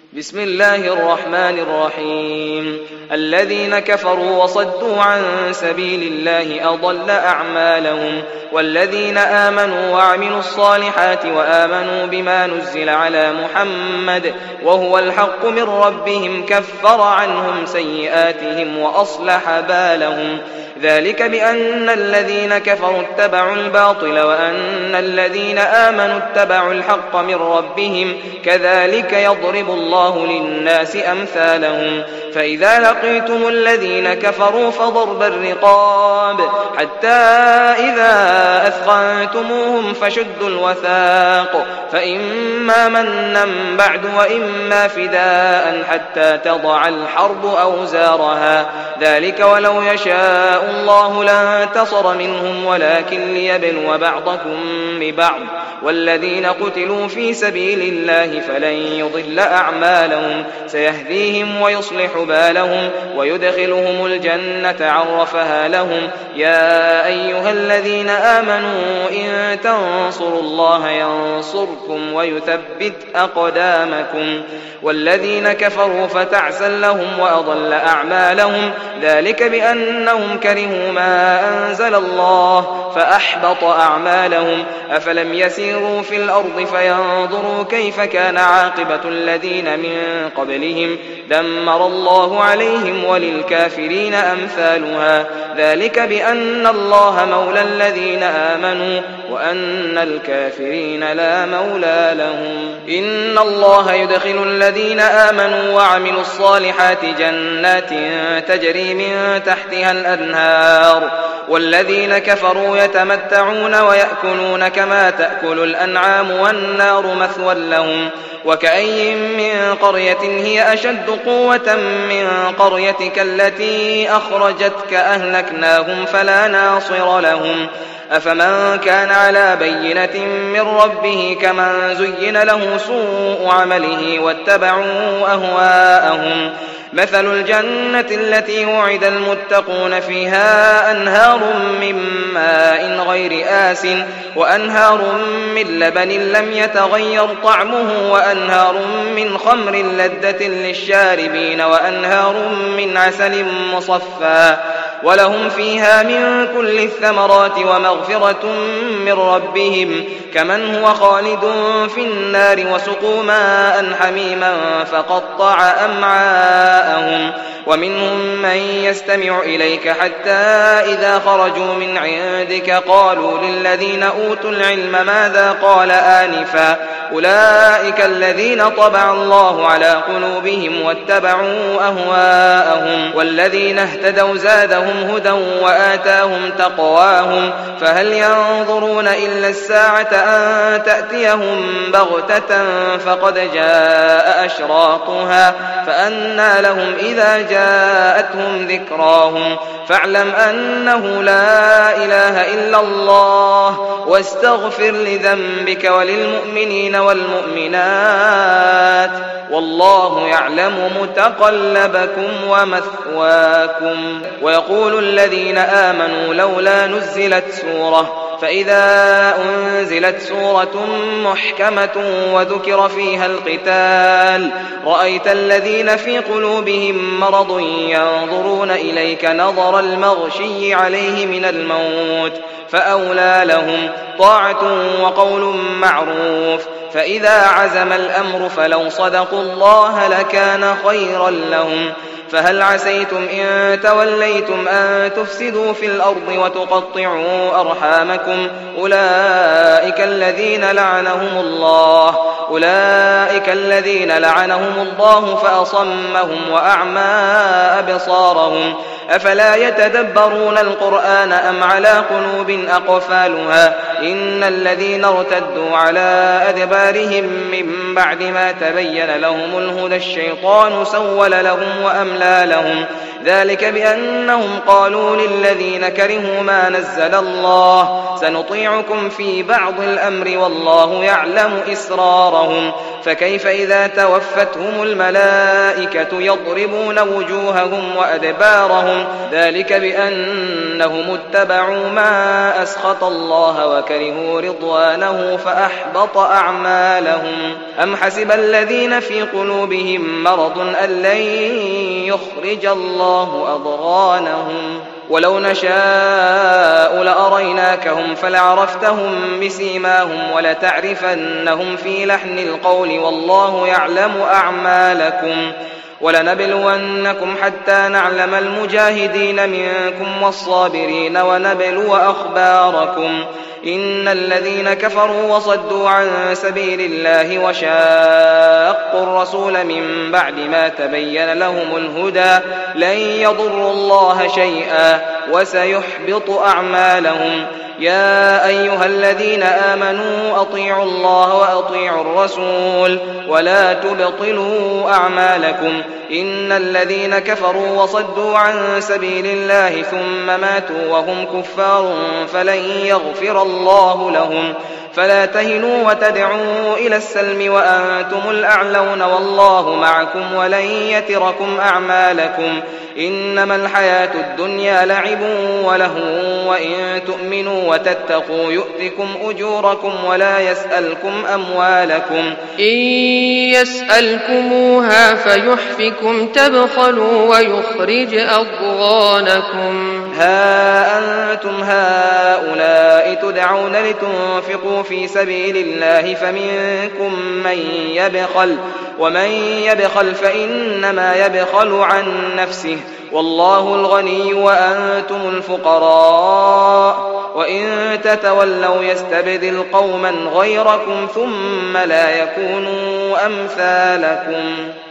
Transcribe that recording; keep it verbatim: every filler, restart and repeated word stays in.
بسم الله الرحمن الرحيم. الذين كفروا وصدوا عن سبيل الله أضل أعمالهم، والذين آمنوا وعملوا الصالحات وآمنوا بما نزل على محمد وهو الحق من ربهم كفر عنهم سيئاتهم وأصلح بالهم. ذلك بأن الذين كفروا اتبعوا الباطل وأن الذين آمنوا اتبعوا الحق من ربهم، كذلك يضرب الله للناس أمثالهم. فإذا لقيتم الذين كفروا فضرب الرقاب حتى إذا أثخنتموهم فشدوا الوثاق، فإما منا بعد وإما فداء حتى تضع الحرب أوزارها. ذلك ولو يشاء الله لانتصر منهم ولكن ليبلو بعضكم ببعض، والذين قتلوا في سبيل الله فلن يضل أعمالهم، سيهديهم ويصلح بالهم ويدخلهم الجنة عرفها لهم. يا أيها الذين آمنوا إن تنصروا الله ينصركم ويثبت أقدامكم. والذين كفروا فتعسا لهم وأضل أعمالهم، ذلك بأنهم كرهوا ما أنزل الله فأحبط أعمالهم. أفلم يسيروا في الأرض فينظروا كيف كان عاقبة الذين من قبلهم، دمر الله عليهم وللكافرين أمثالها. ذلك بأن الله مولى الذين آمنوا وأن الكافرين لا مولى لهم. إن الله يدخل الذين آمنوا وعملوا الصالحات جنات تجري من تحتها الأنهار، والذين كفروا يتمتعون ويأكلون كما تأكل الأنعام والنار مثوى لهم. وكأي من قرية هي أشد قوة من قريتك التي أخرجتك أهلكناهم فلا ناصر لهم. أفمن كان على بينة من ربه كمن زين له سوء عمله واتبعوا أهواءهم. مثل الجنة التي وعد المتقون فيها أنهار من ماء غير آسٍ وأنهار من لبن لم يتغير طعمه وأنهار من خمر لذة للشاربين وأنهار من عسل مصفى، ولهم فيها من كل الثمرات ومغفرة من ربهم، كمن هو خالد في النار وسقوا ماء حميما فقطع أمعاءهم. ومنهم من يستمع إليك حتى إذا خرجوا من عندك قالوا للذين أوتوا العلم ماذا قال آنفا، أولئك الذين طبع الله على قلوبهم واتبعوا أهواءهم. والذين اهتدوا زادهم هدى وآتاهم تقواهم. فهل ينظرون إلا الساعة أن تأتيهم بغتة فقد جاء أشراطها، فأنى لهم إذا جاءتهم ذكراهم. فاعلم أنه لا إله إلا الله واستغفر لذنبك وللمؤمنين والمؤمنات، والله يعلم متقلبكم ومثواكم. ويقول الذين آمنوا لولا نزلت سورة، فإذا أنزلت سورة محكمة وذكر فيها القتال رأيت الذين في قلوبهم مرض ينظرون إليك نظر المغشي عليه من الموت، فأولى لهم طاعة وقول معروف. فإذا عزم الأمر فلو صدقوا الله لكان خيرا لهم. فهل عسيتم إن توليتم أن تفسدوا في الأرض وتقطعوا أرحامكم؟ أولئك الذين لعنهم الله أولئك الذين لعنهم الله فأصمهم وأعمى أبصارهم. أفلا يتدبرون القرآن أم على قلوب أقفالها؟ إن الذين ارتدوا على أدبارهم من بعد ما تبين لهم الهدى الشيطان سول لهم وأملى لهم. ذلك بأنهم قالوا للذين كرهوا ما نزل الله سنطيعكم في بعض الأمر والله يعلم إسرارهم. فكيف فكيف إذا توفتهم الملائكة يضربون وجوههم وأدبارهم ذلك بأنهم اتبعوا ما أسخط الله وكرهوا رضوانه فأحبط أعمالهم. أم حسب الذين في قلوبهم مرض أن لن يخرج الله أضغانهم ولو نشاء لأريناكهم فلعرفتهم بسيماهم ولتعرفنهم في لحن القول والله يعلم أعمالكم ولنبلونكم حتى نعلم المجاهدين منكم والصابرين ونبلو أخباركم. إن الذين كفروا وصدوا عن سبيل الله وشاقوا الرسول من بعد ما تبين لهم الهدى لن يضروا الله شيئا وسيحبط أعمالهم. يا أيها الذين آمنوا أطيعوا الله وأطيعوا الرسول ولا تبطلوا أعمالكم. إن الذين كفروا وصدوا عن سبيل الله ثم ماتوا وهم كفار فلن يغفر الله لهم. فلا تهنوا وتدعوا إلى السلم وأنتم الأعلون والله معكم ولن يتركم أعمالكم. إنما الحياة الدنيا لعب ولهو وإن تؤمنوا وتتقوا يؤتكم أجوركم ولا يسألكم أموالكم. إن يسألكموها فيحفكم تبخلوا ويخرج أضغانكم. ها أنتم هؤلاء تدعون لتنفقوا في سبيل الله فمنكم من يبخل ومن يبخل فإنما يبخل عن نفسه والله الغني وأنتم الفقراء وإن تتولوا يستبدل قوما غيركم ثم لا يكونوا أمثالكم.